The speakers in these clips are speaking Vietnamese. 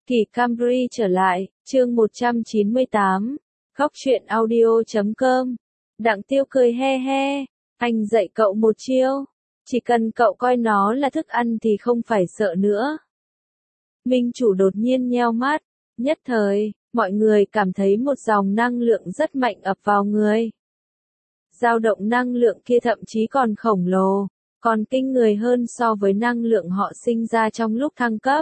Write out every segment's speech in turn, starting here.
Kỳ Camry trở lại, chương 198, Góc truyện audio.com. Đặng Tiêu cười he he, anh dạy cậu một chiêu, chỉ cần cậu coi nó là thức ăn thì không phải sợ nữa. Minh Chủ đột nhiên nheo mắt, nhất thời, mọi người cảm thấy một dòng năng lượng rất mạnh ập vào người. Dao động năng lượng kia thậm chí còn khổng lồ, còn kinh người hơn so với năng lượng họ sinh ra trong lúc thăng cấp.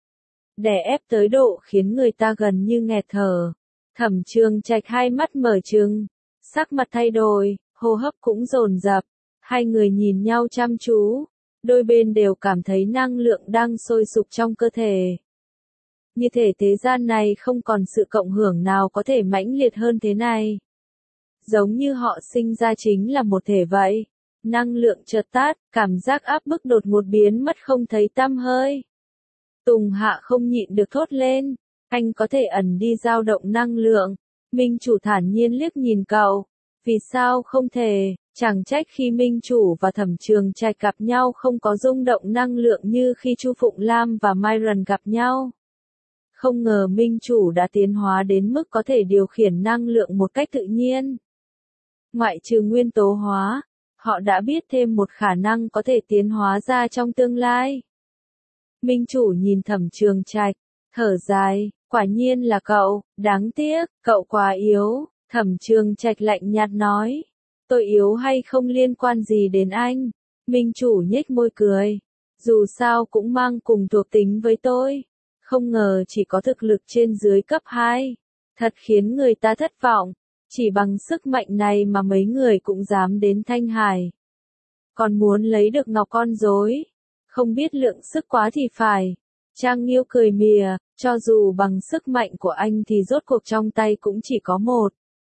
Đè ép tới độ khiến người ta gần như nghẹt thở. Thẩm Trường Trạch hai mắt mở trừng, sắc mặt thay đổi, hô hấp cũng dồn dập. Hai người nhìn nhau chăm chú, đôi bên đều cảm thấy năng lượng đang sôi sục trong cơ thể. Như thể thế gian này không còn sự cộng hưởng nào có thể mãnh liệt hơn thế này. Giống như họ sinh ra chính là một thể vậy. Năng lượng chợt tắt, cảm giác áp bức đột ngột biến mất không thấy tăm hơi. Tùng Hạ không nhịn được thốt lên, anh có thể ẩn đi dao động năng lượng. Minh Chủ thản nhiên liếc nhìn cậu, vì sao không thể, chẳng trách khi Minh Chủ và Thẩm Trường Trạch gặp nhau không có rung động năng lượng như khi Chu Phụng Lam và Myron gặp nhau. Không ngờ Minh Chủ đã tiến hóa đến mức có thể điều khiển năng lượng một cách tự nhiên. Ngoại trừ nguyên tố hóa, họ đã biết thêm một khả năng có thể tiến hóa ra trong tương lai. Minh Chủ nhìn Thẩm Trường Trạch, thở dài, quả nhiên là cậu, đáng tiếc, cậu quá yếu. Thẩm Trường Trạch lạnh nhạt nói, tôi yếu hay không liên quan gì đến anh. Minh Chủ nhếch môi cười, dù sao cũng mang cùng thuộc tính với tôi. Không ngờ chỉ có thực lực trên dưới cấp 2, thật khiến người ta thất vọng. Chỉ bằng sức mạnh này mà mấy người cũng dám đến Thanh Hải. Còn muốn lấy được ngọc con rối, không biết lượng sức quá thì phải. Trang Nghiêu cười mỉa, cho dù bằng sức mạnh của anh thì rốt cuộc trong tay cũng chỉ có một.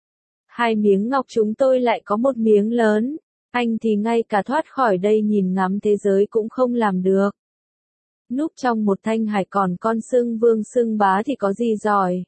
2 miếng ngọc chúng tôi lại có 1 miếng lớn, anh thì ngay cả thoát khỏi đây nhìn ngắm thế giới cũng không làm được. Núp trong một Thanh Hải còn con xưng vương xưng bá thì có gì giỏi.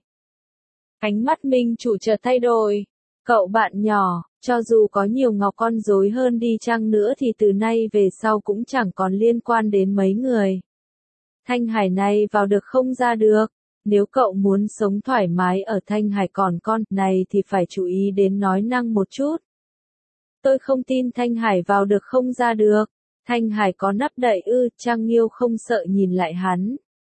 Ánh mắt Minh Chủ chợt thay đổi, cậu bạn nhỏ, cho dù có nhiều ngọc con rối hơn đi chăng nữa thì từ nay về sau cũng chẳng còn liên quan đến mấy người. Thanh Hải này vào được không ra được, nếu cậu muốn sống thoải mái ở Thanh Hải còn con này thì phải chú ý đến nói năng một chút. Tôi không tin Thanh Hải vào được không ra được, Thanh Hải có nắp đậy ư? Trang Nghiêu không sợ nhìn lại hắn.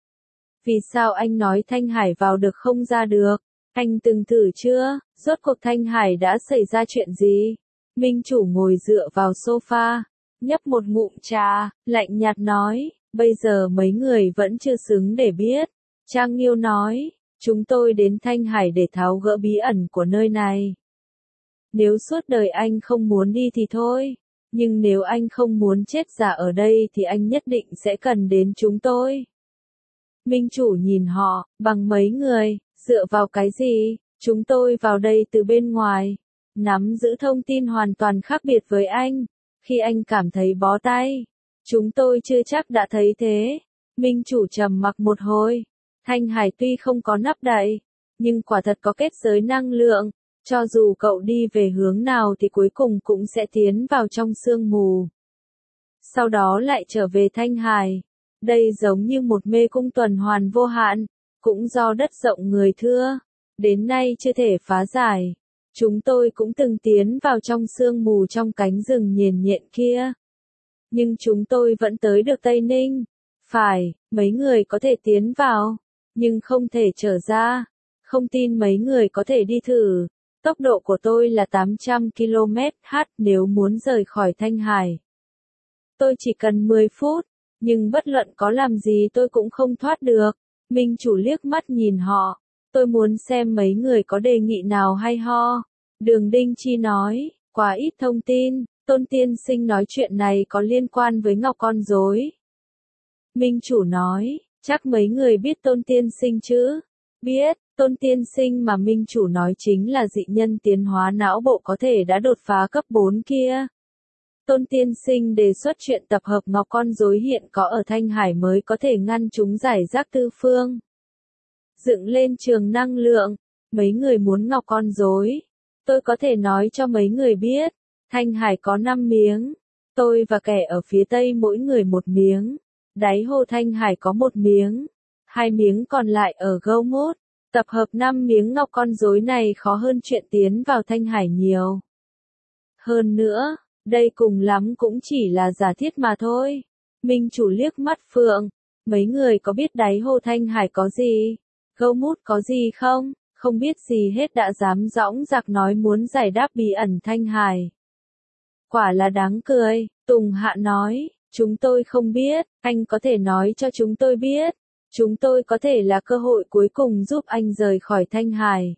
Vì sao anh nói Thanh Hải vào được không ra được? Anh từng thử chưa? Rốt cuộc Thanh Hải đã xảy ra chuyện gì? Minh Chủ ngồi dựa vào sofa, nhấp một ngụm trà, lạnh nhạt nói, bây giờ mấy người vẫn chưa xứng để biết. Trang Nghiêu nói, chúng tôi đến Thanh Hải để tháo gỡ bí ẩn của nơi này. Nếu suốt đời anh không muốn đi thì thôi, nhưng nếu anh không muốn chết già ở đây thì anh nhất định sẽ cần đến chúng tôi. Minh Chủ nhìn họ, bằng mấy người, dựa vào cái gì? Chúng tôi vào đây từ bên ngoài, nắm giữ thông tin hoàn toàn khác biệt với anh. Khi anh cảm thấy bó tay, chúng tôi chưa chắc đã thấy thế. Minh Chủ trầm mặc một hồi. Thanh Hải tuy không có nắp đậy, nhưng quả thật có kết giới năng lượng. Cho dù cậu đi về hướng nào thì cuối cùng cũng sẽ tiến vào trong sương mù. Sau đó lại trở về Thanh Hải. Đây giống như một mê cung tuần hoàn vô hạn, cũng do đất rộng người thưa, đến nay chưa thể phá giải. Chúng tôi cũng từng tiến vào trong sương mù trong cánh rừng nhiền nhện kia. Nhưng chúng tôi vẫn tới được Tây Ninh. Phải, mấy người có thể tiến vào, nhưng không thể trở ra. Không tin mấy người có thể đi thử. Tốc độ của tôi là 800 km/h nếu muốn rời khỏi Thanh Hải. Tôi chỉ cần 10 phút, nhưng bất luận có làm gì tôi cũng không thoát được. Minh Chủ liếc mắt nhìn họ, tôi muốn xem mấy người có đề nghị nào hay ho. Đường Đinh Chi nói, quá ít thông tin, Tôn Tiên Sinh nói chuyện này có liên quan với ngọc con rối. Minh Chủ nói, chắc mấy người biết Tôn Tiên Sinh chứ? Biết, Tôn Tiên Sinh mà Minh Chủ nói chính là dị nhân tiến hóa não bộ có thể đã đột phá cấp 4 kia. Tôn Tiên Sinh đề xuất chuyện tập hợp ngọc con rối hiện có ở Thanh Hải mới có thể ngăn chúng giải rác tư phương. Dựng lên trường năng lượng, mấy người muốn ngọc con rối. Tôi có thể nói cho mấy người biết, Thanh Hải có 5 miếng, tôi và kẻ ở phía Tây mỗi người 1 miếng, đáy hồ Thanh Hải có 1 miếng, 2 miếng còn lại ở Gomut. Tập hợp 5 miếng ngọc con rối này khó hơn chuyện tiến vào Thanh Hải nhiều. Hơn nữa, đây cùng lắm cũng chỉ là giả thiết mà thôi. Minh chủ liếc mắt Phượng. Mấy người có biết đáy hồ Thanh Hải có gì? Gomut có gì không? Không biết gì hết đã dám dõng dạc nói muốn giải đáp bí ẩn Thanh Hải. Quả là đáng cười, Tùng Hạ nói, chúng tôi không biết, anh có thể nói cho chúng tôi biết. Chúng tôi có thể là cơ hội cuối cùng giúp anh rời khỏi Thanh Hải.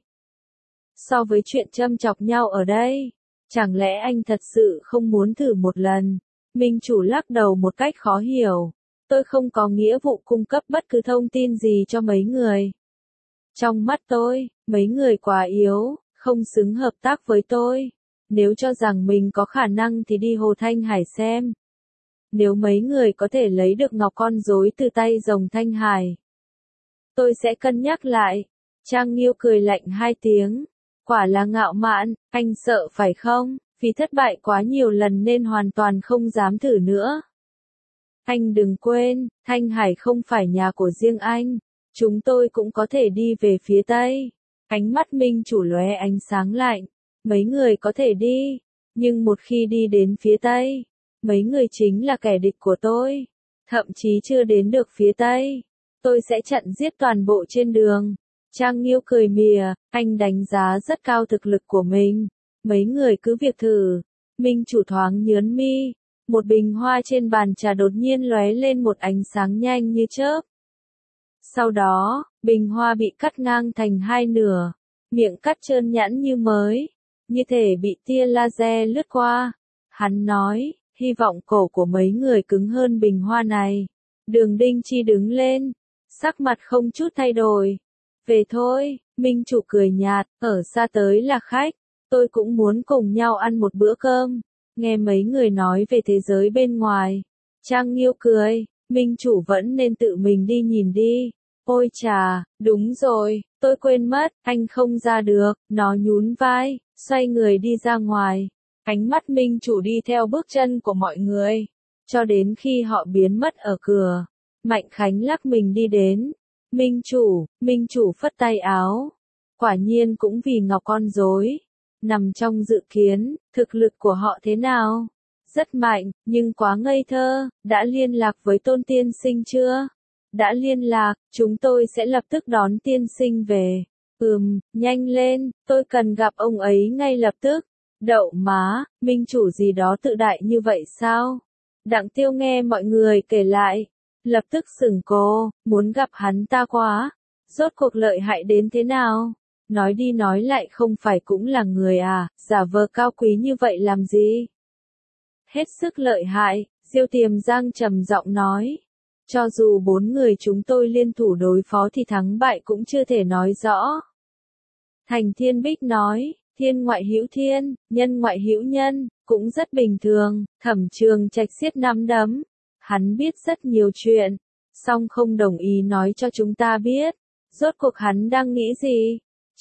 So với chuyện châm chọc nhau ở đây, chẳng lẽ anh thật sự không muốn thử một lần? Minh chủ lắc đầu một cách khó hiểu. Tôi không có nghĩa vụ cung cấp bất cứ thông tin gì cho mấy người. Trong mắt tôi, mấy người quá yếu, không xứng hợp tác với tôi. Nếu cho rằng mình có khả năng thì đi Hồ Thanh Hải xem. Nếu mấy người có thể lấy được ngọc con rối từ tay rồng Thanh Hải, tôi sẽ cân nhắc lại. Trang Nghiêu cười lạnh 2 tiếng. Quả là ngạo mạn, anh sợ phải không? Vì thất bại quá nhiều lần nên hoàn toàn không dám thử nữa. Anh đừng quên, Thanh Hải không phải nhà của riêng anh. Chúng tôi cũng có thể đi về phía Tây. Ánh mắt Minh chủ lóe ánh sáng lạnh. Mấy người có thể đi, nhưng một khi đi đến phía Tây, mấy người chính là kẻ địch của tôi. Thậm chí chưa đến được phía Tây, tôi sẽ chặn giết toàn bộ trên đường. Trang Nghiêu cười mỉa, anh đánh giá rất cao thực lực của mình. Mấy người cứ việc thử. Minh chủ thoáng nhớn mi. Một bình hoa trên bàn trà đột nhiên lóe lên một ánh sáng nhanh như chớp. Sau đó, bình hoa bị cắt ngang thành 2 nửa. Miệng cắt trơn nhẵn như mới. Như thể bị tia laser lướt qua. Hắn nói, hy vọng cổ của mấy người cứng hơn bình hoa này. Đường Đinh Chi đứng lên. Sắc mặt không chút thay đổi. Về thôi, Minh chủ cười nhạt, ở xa tới là khách. Tôi cũng muốn cùng nhau ăn một bữa cơm. Nghe mấy người nói về thế giới bên ngoài. Trang Nghiêu cười, Minh chủ vẫn nên tự mình đi nhìn đi. Ôi chà, đúng rồi, tôi quên mất, anh không ra được. Nó nhún vai, xoay người đi ra ngoài. Ánh mắt Minh chủ đi theo bước chân của mọi người. Cho đến khi họ biến mất ở cửa. Mạnh Khánh lắc mình đi đến. Minh chủ phất tay áo. Quả nhiên cũng vì ngọc con rối. Nằm trong dự kiến, thực lực của họ thế nào? Rất mạnh, nhưng quá ngây thơ. Đã liên lạc với Tôn tiên sinh chưa? Đã liên lạc, chúng tôi sẽ lập tức đón tiên sinh về. Nhanh lên, tôi cần gặp ông ấy ngay lập tức. Đậu má, Minh chủ gì đó tự đại như vậy sao? Đặng Tiêu nghe mọi người kể lại. Lập tức sửng cô, muốn gặp hắn ta quá. Rốt cuộc lợi hại đến thế nào? Nói đi nói lại không phải cũng là người à, giả vờ cao quý như vậy làm gì? Hết sức lợi hại, Diêu Tiềm Giang trầm giọng nói. Cho dù 4 người chúng tôi liên thủ đối phó thì thắng bại cũng chưa thể nói rõ. Thành Thiên Bích nói, thiên ngoại hữu thiên, nhân ngoại hữu nhân, cũng rất bình thường. Thẩm Trường Trạch siết nắm đấm. Hắn biết rất nhiều chuyện, song không đồng ý nói cho chúng ta biết. Rốt cuộc hắn đang nghĩ gì?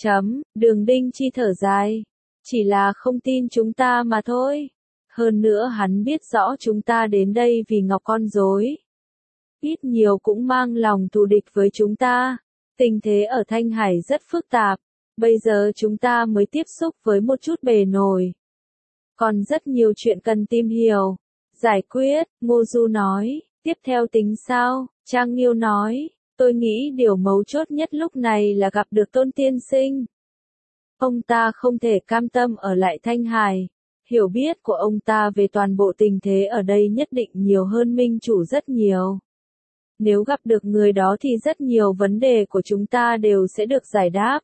Đường Đinh Chi thở dài. Chỉ là không tin chúng ta mà thôi. Hơn nữa hắn biết rõ chúng ta đến đây vì ngọc con rối. Ít nhiều cũng mang lòng thù địch với chúng ta. Tình thế ở Thanh Hải rất phức tạp. Bây giờ chúng ta mới tiếp xúc với một chút bề nổi. Còn rất nhiều chuyện cần tìm hiểu. Giải quyết, Ngô Du nói. Tiếp theo tính sao? Trang Nghiêu nói. Tôi nghĩ điều mấu chốt nhất lúc này là gặp được Tôn tiên sinh. Ông ta không thể cam tâm ở lại Thanh Hải. Hiểu biết của ông ta về toàn bộ tình thế ở đây nhất định nhiều hơn Minh chủ rất nhiều. Nếu gặp được người đó thì rất nhiều vấn đề của chúng ta đều sẽ được giải đáp.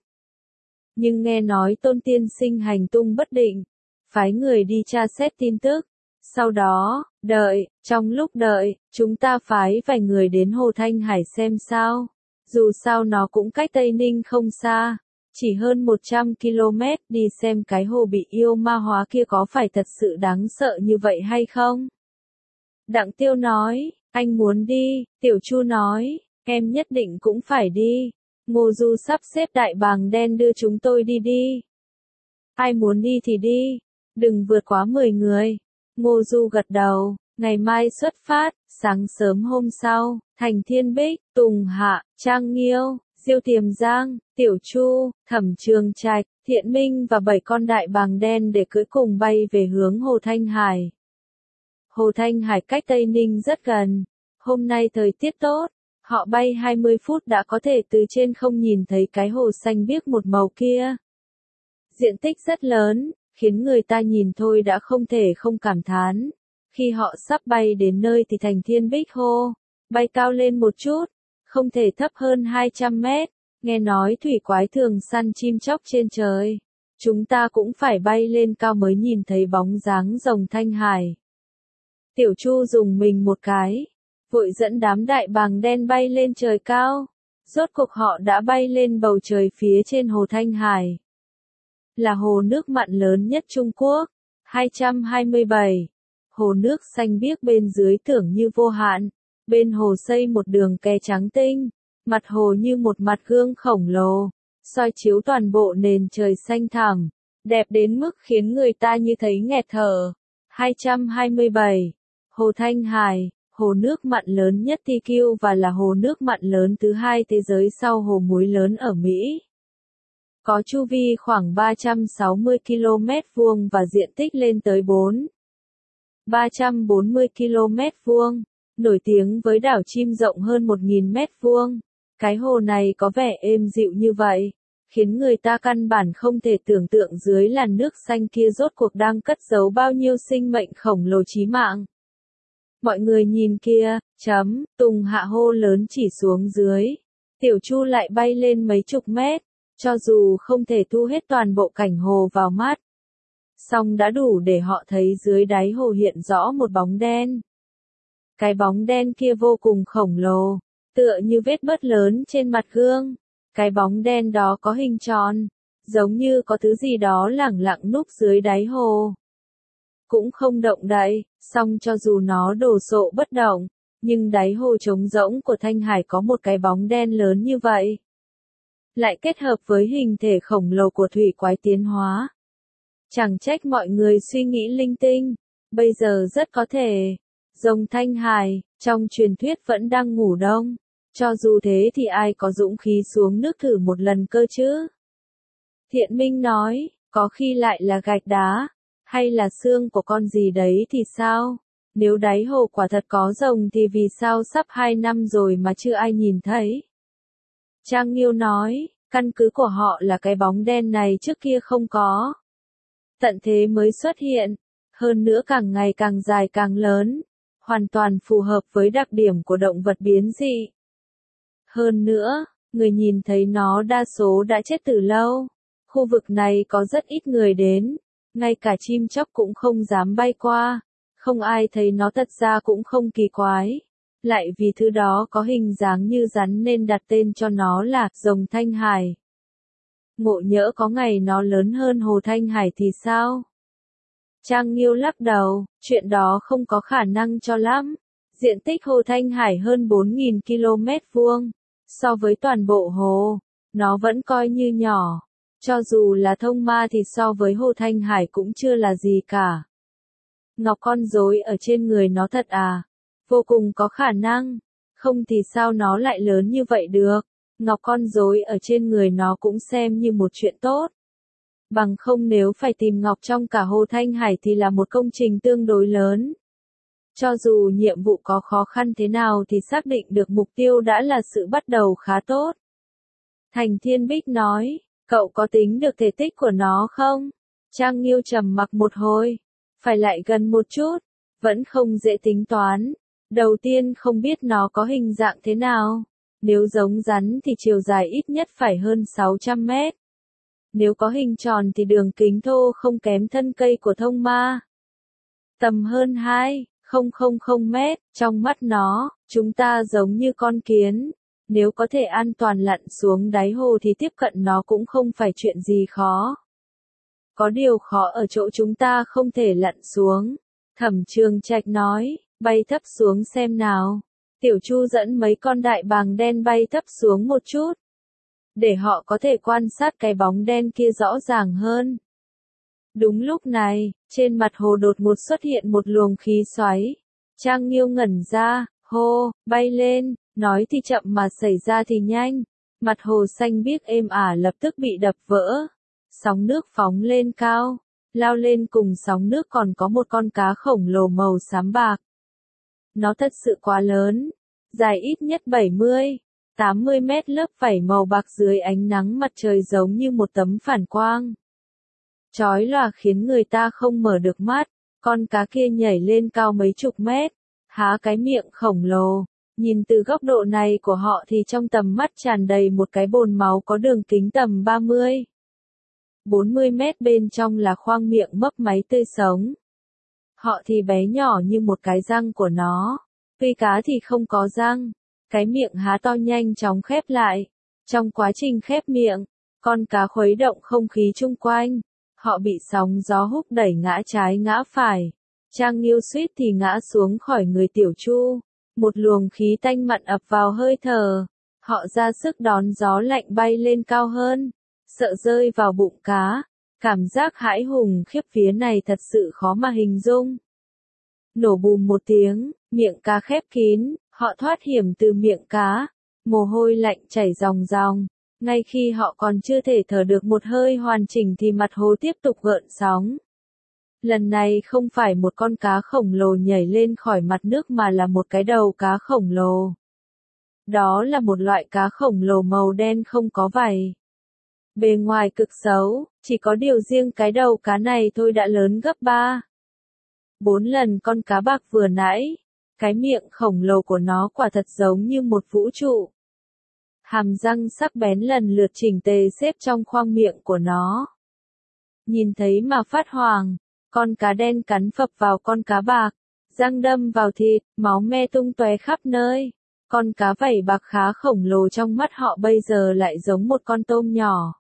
Nhưng nghe nói Tôn tiên sinh hành tung bất định. Phái người đi tra xét tin tức. Sau đó, trong lúc đợi, chúng ta phái vài người đến Hồ Thanh Hải xem sao. Dù sao nó cũng cách Tây Ninh không xa. Chỉ hơn 100 km đi xem cái hồ bị yêu ma hóa kia có phải thật sự đáng sợ như vậy hay không? Đặng Tiêu nói, anh muốn đi, Tiểu Chu nói, em nhất định cũng phải đi. Ngô Du sắp xếp đại bàng đen đưa chúng tôi đi. Ai muốn đi thì đi, đừng vượt quá 10 người. Ngô Du gật đầu, ngày mai xuất phát, Sáng sớm hôm sau, Thành Thiên Bích, Tùng Hạ, Trang Nghiêu, Diêu Tiềm Giang, Tiểu Chu, Thẩm Trường Trạch, Thiện Minh và 7 con đại bàng đen để cưỡi cùng bay về hướng Hồ Thanh Hải. Hồ Thanh Hải cách Tây Ninh rất gần. Hôm nay thời tiết tốt, họ bay 20 phút đã có thể từ trên không nhìn thấy cái hồ xanh biếc một màu kia. Diện tích rất lớn, khiến người ta nhìn thôi đã không thể không cảm thán. Khi họ sắp bay đến nơi thì Thành Thiên Bích hô, bay cao lên một chút, không thể thấp hơn 200 mét, nghe nói thủy quái thường săn chim chóc trên trời. Chúng ta cũng phải bay lên cao mới nhìn thấy bóng dáng rồng Thanh Hải. Tiểu Chu dùng mình một cái, vội dẫn đám đại bàng đen bay lên trời cao. Rốt cuộc họ đã bay lên bầu trời phía trên Hồ Thanh Hải. Là hồ nước mặn lớn nhất Trung Quốc. 227. Hồ nước xanh biếc bên dưới tưởng như vô hạn. Bên hồ xây một đường kè trắng tinh. Mặt hồ như một mặt gương khổng lồ. Soi chiếu toàn bộ nền trời xanh thẳm. Đẹp đến mức khiến người ta như thấy nghẹt thở. 227. Hồ Thanh Hải, hồ nước mặn lớn nhất TQ và là hồ nước mặn lớn thứ hai thế giới sau hồ muối lớn ở Mỹ. Có chu vi khoảng 360 km vuông và diện tích lên tới 340 km vuông, nổi tiếng với đảo chim rộng hơn 1.000 mét vuông. Cái hồ này có vẻ êm dịu như vậy, khiến người ta căn bản không thể tưởng tượng dưới làn nước xanh kia rốt cuộc đang cất giấu bao nhiêu sinh mệnh khổng lồ chí mạng. Mọi người nhìn kia, Tùng Hạ hô lớn chỉ xuống dưới. Tiểu Chu lại bay lên mấy chục mét, cho dù không thể thu hết toàn bộ cảnh hồ vào mắt. Song đã đủ để họ thấy dưới đáy hồ hiện rõ một bóng đen. Cái bóng đen kia vô cùng khổng lồ, tựa như vết bớt lớn trên mặt gương. Cái bóng đen đó có hình tròn, giống như có thứ gì đó lẳng lặng núp dưới đáy hồ. Cũng không động đậy, song cho dù nó đồ sộ bất động, nhưng đáy hồ trống rỗng của Thanh Hải có một cái bóng đen lớn như vậy. Lại kết hợp với hình thể khổng lồ của thủy quái tiến hóa. Chẳng trách mọi người suy nghĩ linh tinh, bây giờ rất có thể, rồng Thanh Hải, trong truyền thuyết vẫn đang ngủ đông. Cho dù thế thì ai có dũng khí xuống nước thử một lần cơ chứ? Thiện Minh nói, có khi lại là gạch đá, hay là xương của con gì đấy thì sao? Nếu đáy hồ quả thật có rồng thì vì sao sắp 2 năm rồi mà chưa ai nhìn thấy? Trang Nghiêu nói, căn cứ của họ là cái bóng đen này trước kia không có. Tận thế mới xuất hiện, hơn nữa càng ngày càng dài càng lớn, hoàn toàn phù hợp với đặc điểm của động vật biến dị. Hơn nữa, người nhìn thấy nó đa số đã chết từ lâu. Khu vực này có rất ít người đến, ngay cả chim chóc cũng không dám bay qua. Không ai thấy nó thật ra cũng không kỳ quái. Lại vì thứ đó có hình dáng như rắn nên đặt tên cho nó là rồng Thanh Hải. Ngộ nhỡ có ngày nó lớn hơn Hồ Thanh Hải thì sao? Trang Nghiêu lắc đầu, chuyện đó không có khả năng cho lắm. Diện tích Hồ Thanh Hải hơn 4.000 km vuông. So với toàn bộ hồ, nó vẫn coi như nhỏ. Cho dù là Thông Ma thì so với Hồ Thanh Hải cũng chưa là gì cả. Ngọc con rối ở trên người nó thật à? Vô cùng có khả năng. Không thì sao nó lại lớn như vậy được? Ngọc con rối ở trên người nó cũng xem như một chuyện tốt. Bằng không nếu phải tìm ngọc trong cả Hồ Thanh Hải thì là một công trình tương đối lớn. Cho dù nhiệm vụ có khó khăn thế nào thì xác định được mục tiêu đã là sự bắt đầu khá tốt. Thành Thiên Bích nói, cậu có tính được thể tích của nó không? Trang Nghiêu trầm mặc một hồi. Phải lại gần một chút. Vẫn không dễ tính toán. Đầu tiên không biết nó có hình dạng thế nào. Nếu giống rắn thì chiều dài ít nhất phải hơn 600 mét. Nếu có hình tròn thì đường kính thô không kém thân cây của Thông Ma. Tầm hơn 2,000 mét, trong mắt nó, chúng ta giống như con kiến. Nếu có thể an toàn lặn xuống đáy hồ thì tiếp cận nó cũng không phải chuyện gì khó. Có điều khó ở chỗ chúng ta không thể lặn xuống. Thẩm Trường Trạch nói, bay thấp xuống xem nào. Tiểu Chu dẫn mấy con đại bàng đen bay thấp xuống một chút. Để họ có thể quan sát cái bóng đen kia rõ ràng hơn. Đúng lúc này, trên mặt hồ đột ngột xuất hiện một luồng khí xoáy. Trang Nghiêu ngẩn ra, hô, bay lên, nói thì chậm mà xảy ra thì nhanh. Mặt hồ xanh biếc êm ả lập tức bị đập vỡ. Sóng nước phóng lên cao, lao lên cùng sóng nước còn có một con cá khổng lồ màu xám bạc. Nó thật sự quá lớn, dài ít nhất 70-80 mét, lớp vảy màu bạc dưới ánh nắng mặt trời giống như một tấm phản quang. Chói lòa khiến người ta không mở được mắt, con cá kia nhảy lên cao mấy chục mét, há cái miệng khổng lồ. Nhìn từ góc độ này của họ thì trong tầm mắt tràn đầy một cái bồn máu có đường kính tầm 30-40 mét, bên trong là khoang miệng mấp máy tươi sống. Họ thì bé nhỏ như một cái răng của nó, tuy cá thì không có răng, cái miệng há to nhanh chóng khép lại. Trong quá trình khép miệng, con cá khuấy động không khí chung quanh, họ bị sóng gió húc đẩy ngã trái ngã phải. Trang Nghiêu suýt thì ngã xuống khỏi người Tiểu Chu. Một luồng khí tanh mặn ập vào hơi thở, họ ra sức đón gió lạnh bay lên cao hơn, sợ rơi vào bụng cá. Cảm giác hãi hùng khiếp vía này thật sự khó mà hình dung. Nổ bùm một tiếng, miệng cá khép kín, họ thoát hiểm từ miệng cá, mồ hôi lạnh chảy ròng ròng. Ngay khi họ còn chưa thể thở được một hơi hoàn chỉnh thì mặt hồ tiếp tục gợn sóng. Lần này không phải một con cá khổng lồ nhảy lên khỏi mặt nước mà là một cái đầu cá khổng lồ. Đó là một loại cá khổng lồ màu đen không có vảy. Bề ngoài cực xấu, chỉ có điều riêng cái đầu cá này thôi đã lớn gấp 3-4 lần con cá bạc vừa nãy. Cái miệng khổng lồ của nó quả thật giống như một vũ trụ. Hàm răng sắc bén lần lượt chỉnh tề xếp trong khoang miệng của nó. Nhìn thấy mà phát hoảng. Con cá đen cắn phập vào con cá bạc, răng đâm vào thịt, máu me tung tóe khắp nơi. Con cá vảy bạc khá khổng lồ trong mắt họ bây giờ lại giống một con tôm nhỏ.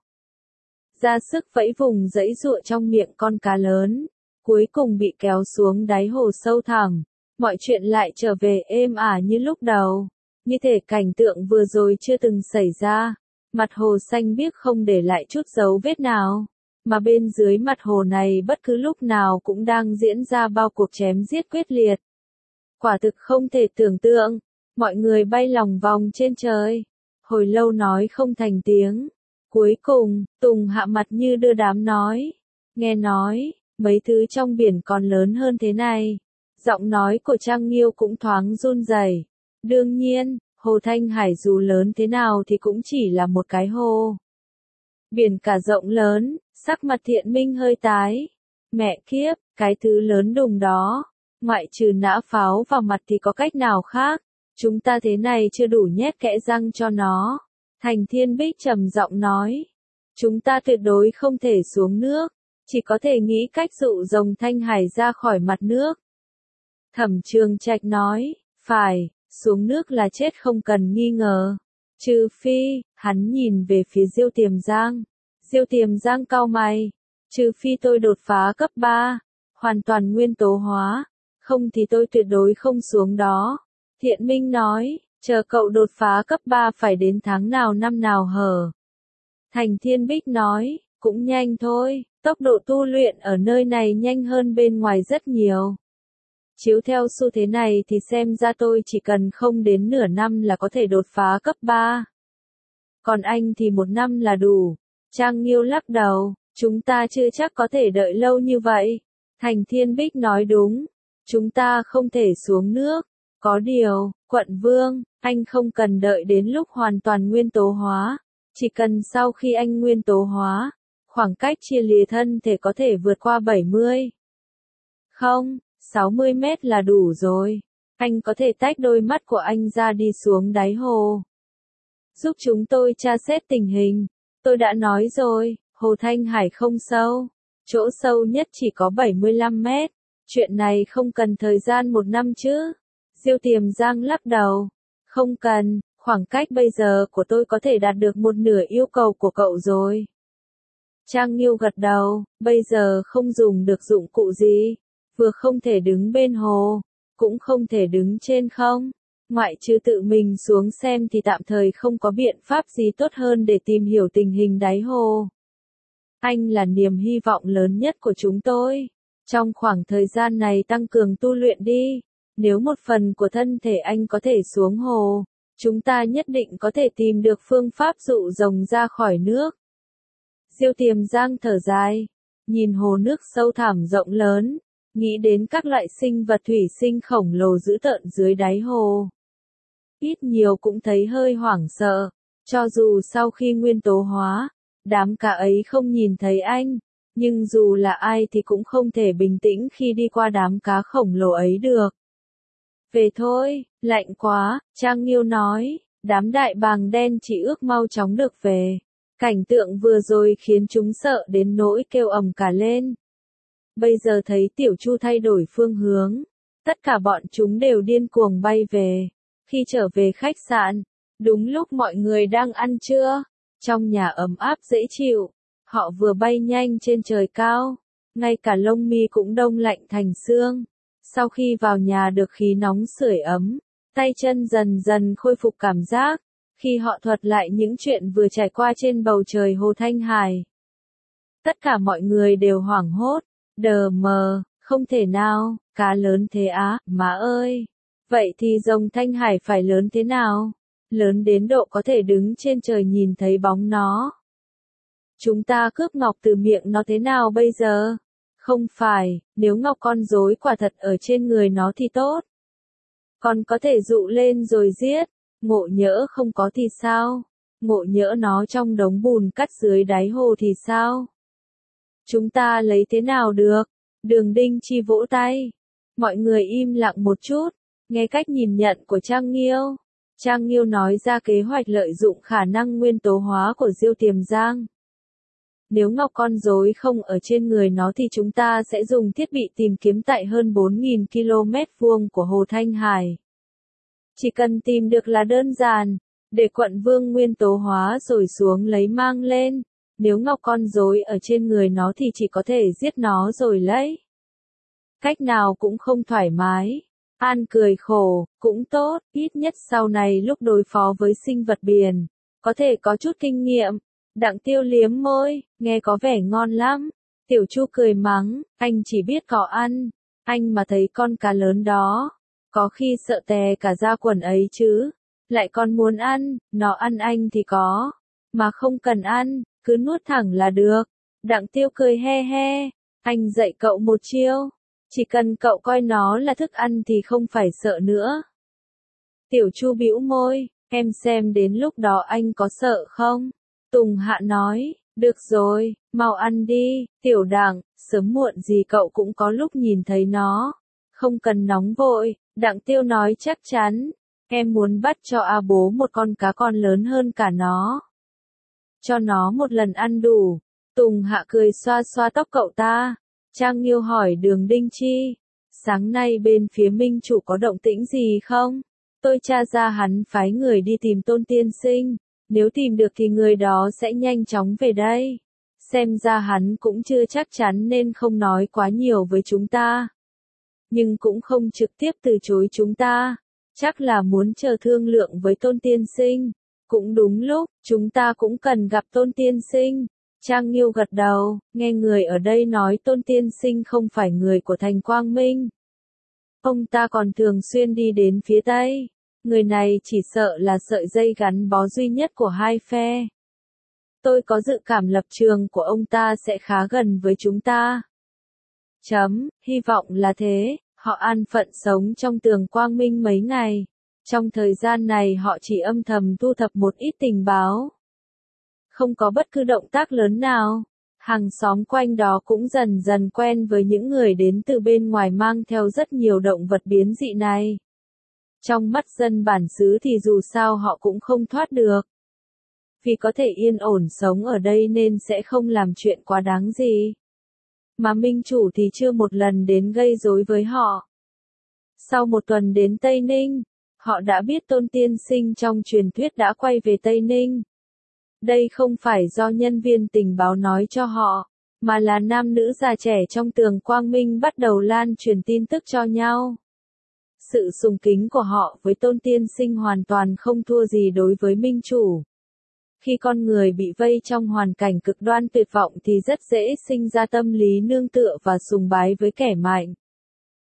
Ra sức vẫy vùng giãy giụa trong miệng con cá lớn, cuối cùng bị kéo xuống đáy hồ sâu thẳm. Mọi chuyện lại trở về êm ả như lúc đầu, như thể cảnh tượng vừa rồi chưa từng xảy ra. Mặt hồ xanh biếc không để lại chút dấu vết nào. Mà bên dưới mặt hồ này bất cứ lúc nào cũng đang diễn ra bao cuộc chém giết quyết liệt. Quả thực không thể tưởng tượng, mọi người bay lòng vòng trên trời, hồi lâu nói không thành tiếng. Cuối cùng, Tùng hạ mặt như đưa đám nói, nghe nói, mấy thứ trong biển còn lớn hơn thế này. Giọng nói của Trang Nghiêu cũng thoáng run rẩy. Đương nhiên, hồ Thanh Hải dù lớn thế nào thì cũng chỉ là một cái hồ. Biển cả rộng lớn, sắc mặt Thiện Minh hơi tái. Mẹ kiếp, cái thứ lớn đùng đó, ngoại trừ nã pháo vào mặt thì có cách nào khác, chúng ta thế này chưa đủ nhét kẽ răng cho nó. Thành Thiên Bích trầm giọng nói, chúng ta tuyệt đối không thể xuống nước, chỉ có thể nghĩ cách dụ rồng Thanh Hải ra khỏi mặt nước. Thẩm Trường Trạch nói, phải, xuống nước là chết không cần nghi ngờ. Trừ phi, hắn nhìn về phía Diêu Tiềm Giang. Diêu Tiềm Giang cau mày, trừ phi tôi đột phá cấp 3, hoàn toàn nguyên tố hóa, không thì tôi tuyệt đối không xuống đó. Thiện Minh nói, chờ cậu đột phá cấp 3 phải đến tháng nào năm nào hở. Thành Thiên Bích nói, cũng nhanh thôi, tốc độ tu luyện ở nơi này nhanh hơn bên ngoài rất nhiều. Chiếu theo xu thế này thì xem ra tôi chỉ cần không đến nửa năm là có thể đột phá cấp 3. Còn anh thì 1 năm là đủ. Trang Nghiêu lắc đầu, chúng ta chưa chắc có thể đợi lâu như vậy. Thành Thiên Bích nói đúng, chúng ta không thể xuống nước. Có điều, Quận Vương, anh không cần đợi đến lúc hoàn toàn nguyên tố hóa. Chỉ cần sau khi anh nguyên tố hóa, khoảng cách chia lìa thân thể có thể vượt qua 60 mét là đủ rồi. Anh có thể tách đôi mắt của anh ra đi xuống đáy hồ. Giúp chúng tôi tra xét tình hình. Tôi đã nói rồi, hồ Thanh Hải không sâu. Chỗ sâu nhất chỉ có 75 mét. Chuyện này không cần thời gian 1 năm chứ. Diêu Tiềm Giang lắc đầu. Không cần, khoảng cách bây giờ của tôi có thể đạt được 1/2 yêu cầu của cậu rồi. Trang Nghiêu gật đầu, bây giờ không dùng được dụng cụ gì. Vừa không thể đứng bên hồ, cũng không thể đứng trên không. Ngoại trừ tự mình xuống xem thì tạm thời không có biện pháp gì tốt hơn để tìm hiểu tình hình đáy hồ. Anh là niềm hy vọng lớn nhất của chúng tôi. Trong khoảng thời gian này tăng cường tu luyện đi. nếu một phần của thân thể anh có thể xuống hồ, chúng ta nhất định có thể tìm được phương pháp dụ rồng ra khỏi nước. Diêu Tiềm Giang thở dài, nhìn hồ nước sâu thẳm rộng lớn, nghĩ đến các loại sinh vật thủy sinh khổng lồ dữ tợn dưới đáy hồ. Ít nhiều cũng thấy hơi hoảng sợ, cho dù sau khi nguyên tố hóa, đám cá ấy không nhìn thấy anh, nhưng dù là ai thì cũng không thể bình tĩnh khi đi qua đám cá khổng lồ ấy được. Về thôi, lạnh quá, Trang Nghiêu nói, đám đại bàng đen chỉ ước mau chóng được về. Cảnh tượng vừa rồi khiến chúng sợ đến nỗi kêu ầm cả lên. Bây giờ thấy Tiểu Chu thay đổi phương hướng, tất cả bọn chúng đều điên cuồng bay về. Khi trở về khách sạn, đúng lúc mọi người đang ăn trưa, trong nhà ấm áp dễ chịu, họ vừa bay nhanh trên trời cao, ngay cả lông mi cũng đông lạnh thành xương. Sau khi vào nhà được khí nóng sưởi ấm, tay chân dần dần khôi phục cảm giác, khi họ thuật lại những chuyện vừa trải qua trên bầu trời Hồ Thanh Hải. Tất cả mọi người đều hoảng hốt, đờ mờ, không thể nào, cá lớn thế á, má ơi. Vậy thì rồng Thanh Hải phải lớn thế nào? Lớn đến độ có thể đứng trên trời nhìn thấy bóng nó. Chúng ta cướp ngọc từ miệng nó thế nào bây giờ? Không phải, nếu ngọc con rối quả thật ở trên người nó thì tốt. Còn có thể dụ lên rồi giết, ngộ nhỡ không có thì sao? Ngộ nhỡ nó trong đống bùn cắt dưới đáy hồ thì sao? Chúng ta lấy thế nào được? Đường Đinh Chi vỗ tay. Mọi người im lặng một chút, nghe cách nhìn nhận của Trang Nghiêu. Trang Nghiêu nói ra kế hoạch lợi dụng khả năng nguyên tố hóa của Diêu Tiềm Giang. Nếu ngọc con rối không ở trên người nó thì chúng ta sẽ dùng thiết bị tìm kiếm tại hơn 4.000 km vuông của Hồ Thanh Hải. Chỉ cần tìm được là đơn giản, để quận vương nguyên tố hóa rồi xuống lấy mang lên. Nếu ngọc con rối ở trên người nó thì chỉ có thể giết nó rồi lấy. Cách nào cũng không thoải mái. An cười khổ, cũng tốt, ít nhất sau này lúc đối phó với sinh vật biển, có thể có chút kinh nghiệm. Đặng Tiêu liếm môi, nghe có vẻ ngon lắm. Tiểu Chu cười mắng, anh chỉ biết có ăn, anh mà thấy con cá lớn đó, có khi sợ tè cả da quần ấy chứ. Lại còn muốn ăn, nó ăn anh thì có, mà không cần ăn, cứ nuốt thẳng là được. Đặng Tiêu cười he he, anh dạy cậu một chiêu, chỉ cần cậu coi nó là thức ăn thì không phải sợ nữa. Tiểu Chu bĩu môi, em xem đến lúc đó anh có sợ không? Tùng Hạ nói, được rồi, mau ăn đi, Tiểu Đặng, sớm muộn gì cậu cũng có lúc nhìn thấy nó. Không cần nóng vội, Đặng Tiêu nói chắc chắn, em muốn bắt cho A Bố một con cá con lớn hơn cả nó. Cho nó một lần ăn đủ. Tùng Hạ cười xoa xoa tóc cậu ta. Trang Nghiêu hỏi Đường Đinh Chi, sáng nay bên phía Minh Chủ có động tĩnh gì không? Tôi tra ra hắn phái người đi tìm Tôn Tiên Sinh, nếu tìm được thì người đó sẽ nhanh chóng về đây. Xem ra hắn cũng chưa chắc chắn nên không nói quá nhiều với chúng ta. Nhưng cũng không trực tiếp từ chối chúng ta, chắc là muốn chờ thương lượng với Tôn Tiên Sinh. Cũng đúng lúc, chúng ta cũng cần gặp Tôn Tiên Sinh. Trang Nghiêu gật đầu, nghe người ở đây nói Tôn Tiên Sinh không phải người của thành Quang Minh. Ông ta còn thường xuyên đi đến phía Tây. Người này chỉ sợ là sợi dây gắn bó duy nhất của hai phe. Tôi có dự cảm lập trường của ông ta sẽ khá gần với chúng ta. Hy vọng là thế. Họ an phận sống trong tường Quang Minh mấy ngày. Trong thời gian này họ chỉ âm thầm thu thập một ít tình báo. Không có bất cứ động tác lớn nào. Hàng xóm quanh đó cũng dần dần quen với những người đến từ bên ngoài mang theo rất nhiều động vật biến dị này. Trong mắt dân bản xứ thì dù sao họ cũng không thoát được. Vì có thể yên ổn sống ở đây nên sẽ không làm chuyện quá đáng gì. Mà Minh Chủ thì chưa một lần đến gây rối với họ. Sau một tuần đến Tây Ninh, họ đã biết Tôn Tiên Sinh trong truyền thuyết đã quay về Tây Ninh. Đây không phải do nhân viên tình báo nói cho họ, mà là nam nữ già trẻ trong tường Quang Minh bắt đầu lan truyền tin tức cho nhau. Sự sùng kính của họ với Tôn Tiên Sinh hoàn toàn không thua gì đối với Minh Chủ. Khi con người bị vây trong hoàn cảnh cực đoan tuyệt vọng thì rất dễ sinh ra tâm lý nương tựa và sùng bái với kẻ mạnh.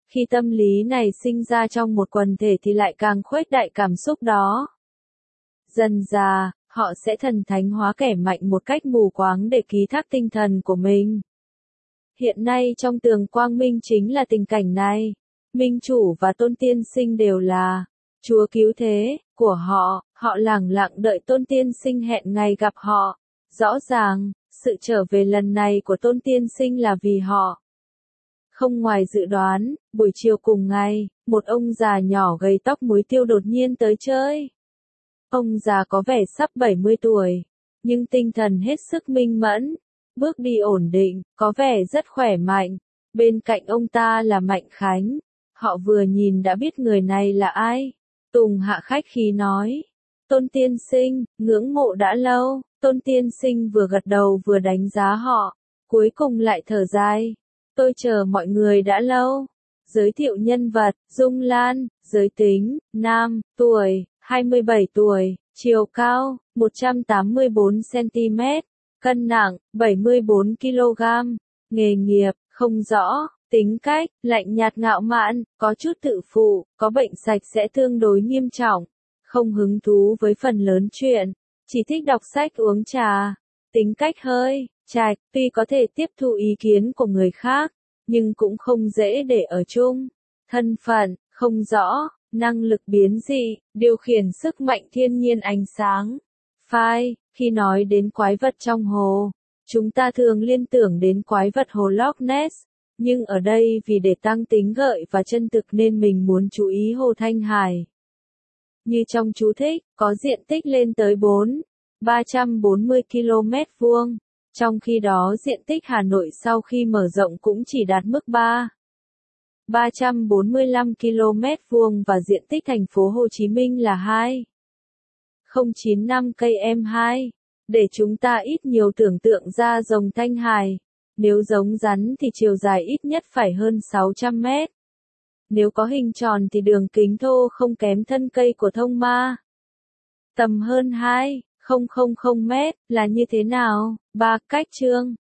Khi tâm lý này sinh ra trong một quần thể thì lại càng khuếch đại cảm xúc đó. Dần dà, họ sẽ thần thánh hóa kẻ mạnh một cách mù quáng để ký thác tinh thần của mình. Hiện nay trong tường quang minh chính là tình cảnh này. Minh chủ và Tôn Tiên Sinh đều là Chúa cứu thế của họ, họ lẳng lặng đợi Tôn Tiên Sinh hẹn ngày gặp họ. Rõ ràng, sự trở về lần này của Tôn Tiên Sinh là vì họ. Không ngoài dự đoán, buổi chiều cùng ngày, một ông già nhỏ gầy tóc muối tiêu đột nhiên tới chơi. Ông già có vẻ sắp 70 tuổi, nhưng tinh thần hết sức minh mẫn, bước đi ổn định, có vẻ rất khỏe mạnh. Bên cạnh ông ta là Mạnh Khánh. Họ vừa nhìn đã biết người này là ai. Tùng hạ khách khí nói. Tôn Tiên Sinh, ngưỡng mộ đã lâu. Tôn Tiên Sinh vừa gật đầu vừa đánh giá họ. Cuối cùng lại thở dài. Tôi chờ mọi người đã lâu. Giới thiệu nhân vật, Dung Lan, giới tính, nam, tuổi, 27 tuổi, chiều cao, 184cm, cân nặng, 74 kg, nghề nghiệp, không rõ, tính cách, lạnh nhạt ngạo mạn, có chút tự phụ, có bệnh sạch sẽ tương đối nghiêm trọng, không hứng thú với phần lớn chuyện, chỉ thích đọc sách uống trà, tính cách hơi chạch, tuy có thể tiếp thu ý kiến của người khác, nhưng cũng không dễ để ở chung, thân phận, không rõ, năng lực biến dị, điều khiển sức mạnh thiên nhiên ánh sáng. Phai, khi nói đến quái vật trong hồ, chúng ta thường liên tưởng đến quái vật hồ Loch Ness, nhưng ở đây vì để tăng tính gợi và chân thực nên mình muốn chú ý hồ Thanh Hải. Như trong chú thích, có diện tích lên tới 340 km², trong khi đó diện tích Hà Nội sau khi mở rộng cũng chỉ đạt mức 345 km² và diện tích thành phố Hồ Chí Minh là 2,095 km². Để chúng ta ít nhiều tưởng tượng ra rồng Thanh Hải. Nếu giống rắn thì chiều dài ít nhất phải hơn 600 mét. Nếu có hình tròn thì đường kính thô không kém thân cây của thông ma. Tầm hơn 2,000 mét là như thế nào? 3. Cách chương